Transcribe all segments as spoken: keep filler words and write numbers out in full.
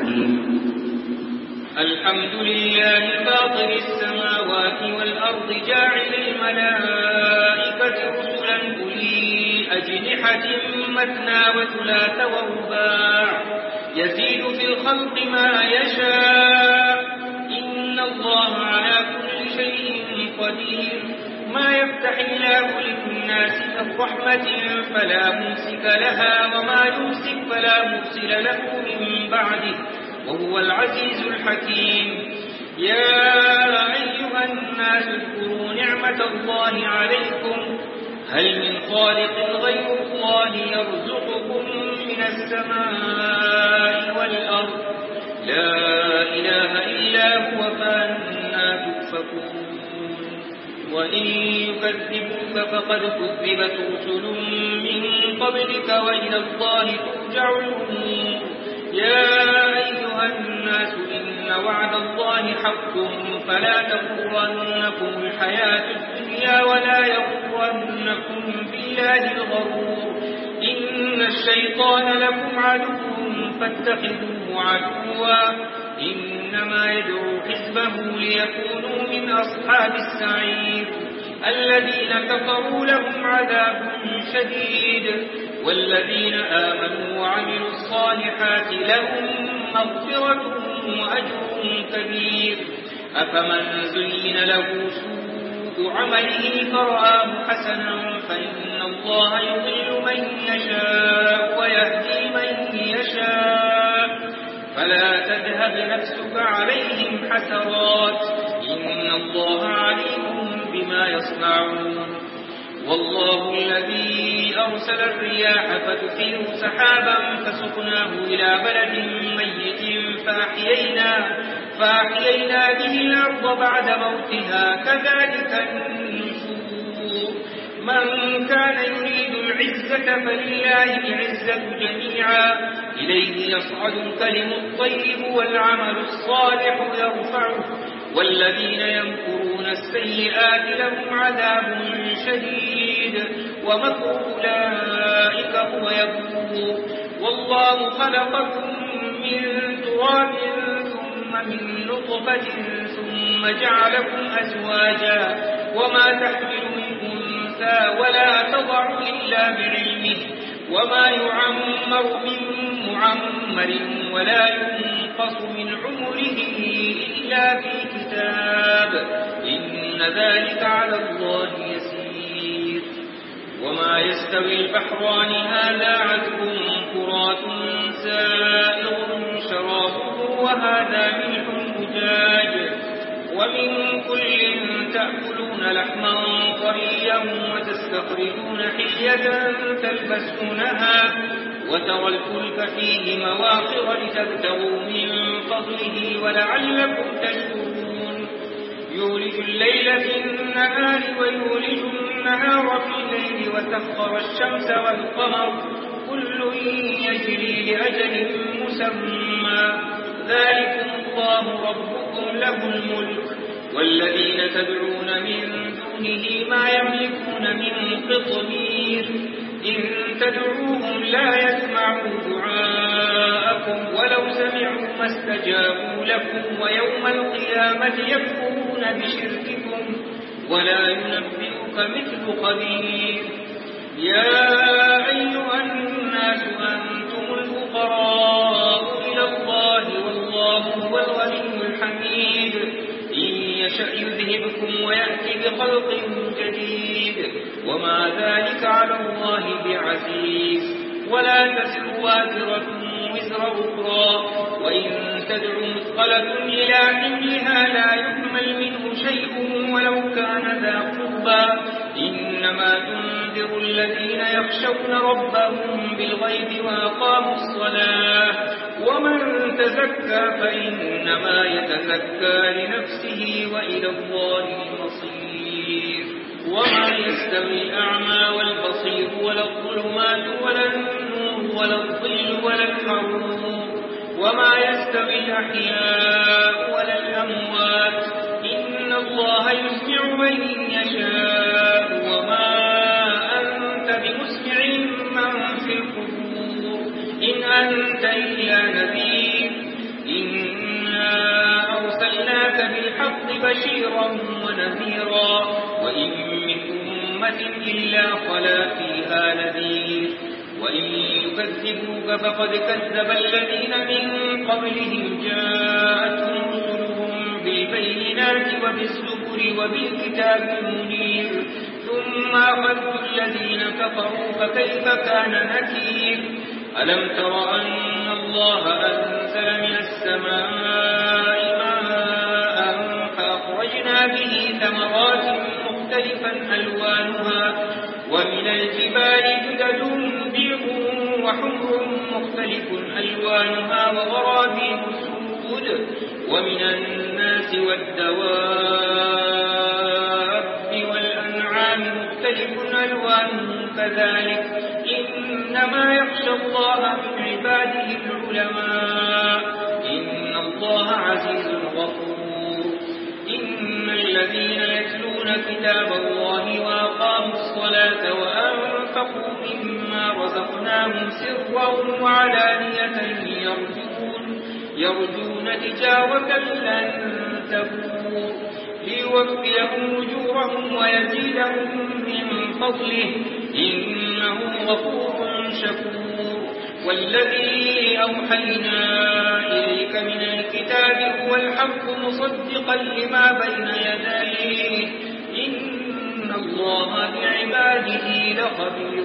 حكيم. الحمد لله فاطر السماوات والأرض جاعل الملائكة رسلا أولي أجنحة مثنى وثلاث ورباع يزيد في الخلق ما يشاء إن الله على كل شيء قدير. ما يفتح الله للناس من رحمة فلا ممسك لها وما يمسك فلا مرسل له من بعده وهو العزيز الحكيم. يا أيها الناس اذكروا نعمة الله عليكم هل من خالق غير الله يرزقكم من السماء والأرض لا إله إلا هو فأنى تؤفكون. وإن يكذبوك فقد كذبت رسل من قبلك وإلى الله ترجع الأمور. يا أيها الناس إن وعد الله حق فلا تغرنكم الحياة الدنيا ولا يغرنكم بالله الغرور. إن الشيطان لكم عدو فاتخذوه عدوا إنما يدعو حزبه ليكونوا من أصحاب السعير. الذين كفروا لهم عذاب شديد والذين آمنوا وعملوا الصالحات لهم مغفرة وأجر كبير. أفمن زين له سوء عمله فرآه حسنا فإن الله يضل من يشاء ويهدي من يشاء فلا تذهب نفسك عليهم حسرات إن الله عليم بما يصنعون. والله الذي أرسل الرياح فتثير سحابا فسقناه إلى بلد ميت فأحيينا, فأحيينا به الأرض بعد موتها كذلك النشور. من كان يريد العزة فلله العزة جميعا إليه يصعد الكلم الطيب والعمل الصالح يرفعه والذين يمكرون السيئات لهم عذاب شديد ومكر أولئك هو يبور. والله خلقكم من تراب ثم من نطفة ثم جعلكم أزواجا وما تحمل من أنثى ولا تضع إلا بعلمه وما يعمر من معمر ولا ينقص من عمره إلا في كتاب إن ذلك على الله يسير. وما يستوي البحران هذا عذب فرات سائغ شرابه وهذا ملح أجاج ومن كل تأكلون لحما طريا وتستخرجون حلية تلبسونها وترى الفلك فيه مواخر لتبتغوا من فضله ولعلكم تشكرون. يولج الليل في النهار ويولج النهار في الليل وسخر الشمس والقمر كل يجري لأجل مسمى ذلكم الله ربكم له الملك والذين تدعون من دونه ما يملكون من قطمير إن تدعوهم لا يسمعوا دعاءكم ولو سمعوا ما استجابوا لكم ويوم القيامة يكفرون بشرككم ولا ينبئك مثل خبير. يا أيها الناس أنتم الفقراء إلى الله والله هو الغني الحميد إن يشأ يذهبكم ويأتي بخلق جديد وما ذلك على الله بعزيز. ولا تزر وازرة وزر أخرى وإن تدع مثقلة إلى حملها لا يحمل منه شيء ولو كان ذا قربى إنما تنذر الذين يخشون ربهم بالغيب وأقاموا الصلاة ومن تزكى فإنما يتزكى لنفسه وإلى الله المصير. وما يستوي الأعمى والبصير ولا الظلمات ولا النور ولا الظل ولا الحرور وما يستوي الأحياء ولا الأموات إن الله يسمع من يشاء وما أنت بمسمع من في القبور إن أنت إلا نذير إلا خلا فيها نذير وإن يكذبوك فقد كذب الذين من قبلهم جاءتهم رسلهم بالبينات وبالزبر وبالكتاب المنير ثم أخذت الذين كفروا فكيف كان نكير ألم تر أن الله أنزل من السماء ماء فأخرجنا به ثمرات مختلفا ألوانها ومن الجبال جدد بيض وحمر مختلف ألوانها وغرابيب سود ومن الناس والدواب والأنعام مختلف ألوانه كذلك إنما يخشى الله من عباده العلماء إن الله عزيز غفور إن الذين يتلون كتاب الله وأقاموا الصلاة وأنفقوا مما رزقناهم سرا وعلانية يرجون, يرجون تجارة لن تبور ليوفيهم أجورهم ويزيدهم من فضله إنه غفور شكور والذي أوحينا إليك من الكتاب هو الحق مصدقا لما بين يديه إن الله بعباده لخبير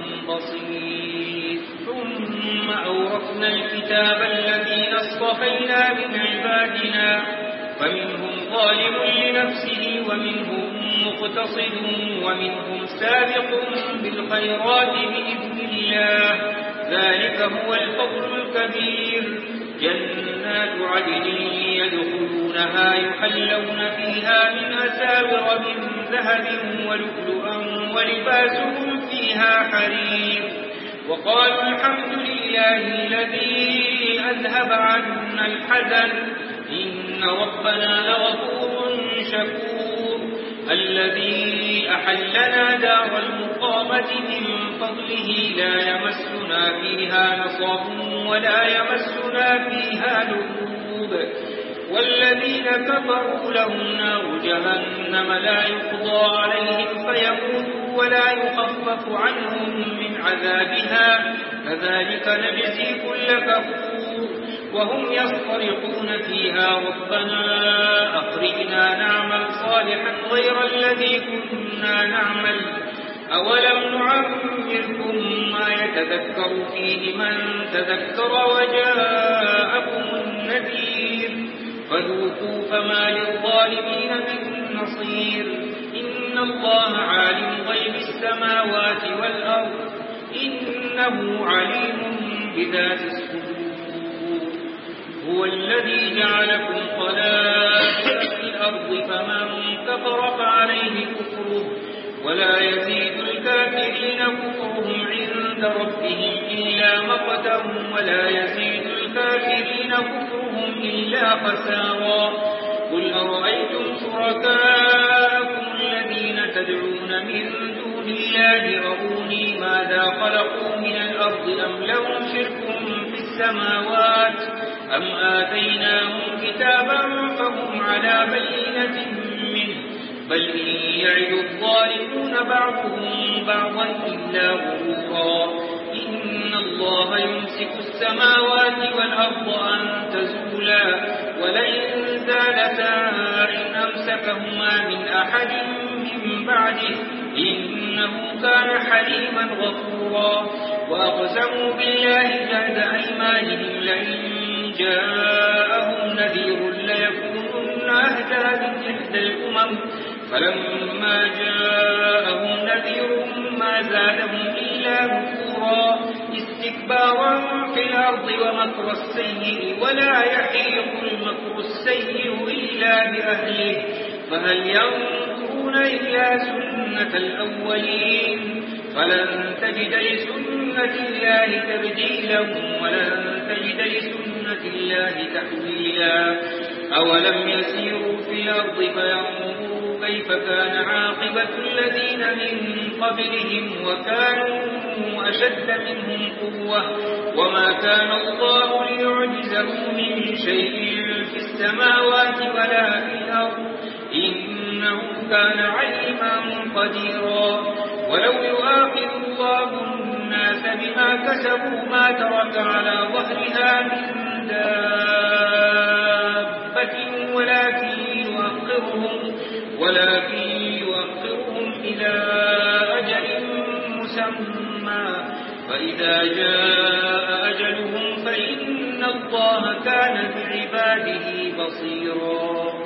بصير ثم أورثنا الكتاب الذين اصطفينا من عبادنا فمنهم ظالم لنفسه ومنهم مقتصد ومنهم سابق بالخيرات بإذن الله ذلك هو الفضل الكبير جنات عدن يدخلونها يحلون فيها من أساور من ذهب ولؤلؤا ولباسهم فيها حرير وقالوا الحمد لله الذي أذهب عنا الحزن إن ربنا لغفور شكور الذي أحلنا دار المقامة من فضله لا يمسنا فيها نصب ولا يمسنا فيها لغوب والذين كفروا لهم نار جهنم لا يقضى عليهم فيموتوا ولا يخفف عنهم من عذابها كذلك نجزي كل كفور وهم يصطرخون فيها ربنا أخرجنا نعمل صالحا غير الذي كنا نعمل أولم نعمركم ما يتذكر فيه من تذكر وجاءكم النذير فذوقوا فما للظالمين من نصير إن الله عالم غيب السماوات والأرض إنه عليم بذات الصدور هو الذي جعلكم خلائف في الأرض فمن كفر فعليه كفره ولا يزيد الكافرين كفرهم عند ربهم إلا مقتا ولا يزيد الكافرين كفرهم إلا خسارا قل أرأيتم شركاءكم الذين تدعون من دون الله أروني ماذا خلقوا من الأرض أم لهم شرك في السماوات أم آتيناهم كتابا فهم على بينة منه بل إن يعد الظالمون بعضهم بعضا إلا غرورا إن الله يمسك السماوات والأرض أن تزولا ولئن زالتا إن أمسكهما من أحد من بعده إنه كان حليما غفورا وأقسموا بالله جهد أيمانهم لئن جاءهم نذير ليكونن أهدى من إحدى الأمم فلما جاءهم نذير ما زادهم إلا نفورا استكبارا في الأرض ومكر السيء ولا يحيق المكر السيء إلا بأهله فهل ينظرون إلا سنة الأولين فلن تجد لسنة الله تبديلا ولن تجد لسنة الله تحويلا أولم يسيروا في الأرض فينظروا كيف كان عاقبة الذين من قبلهم وكانوا أشد منهم قوة وما كان الله ليعجزه من شيء في السماوات ولا في الأرض إنه كان عليما قديرا ولو يؤاخذ الله الناس بما كسبوا ما ترك على ظهرها من دابة ولكن يؤخرهم, ولكن يؤخرهم إلى أجل مسمى فإذا جاء أجلهم فإن الله كان بعباده بصيرا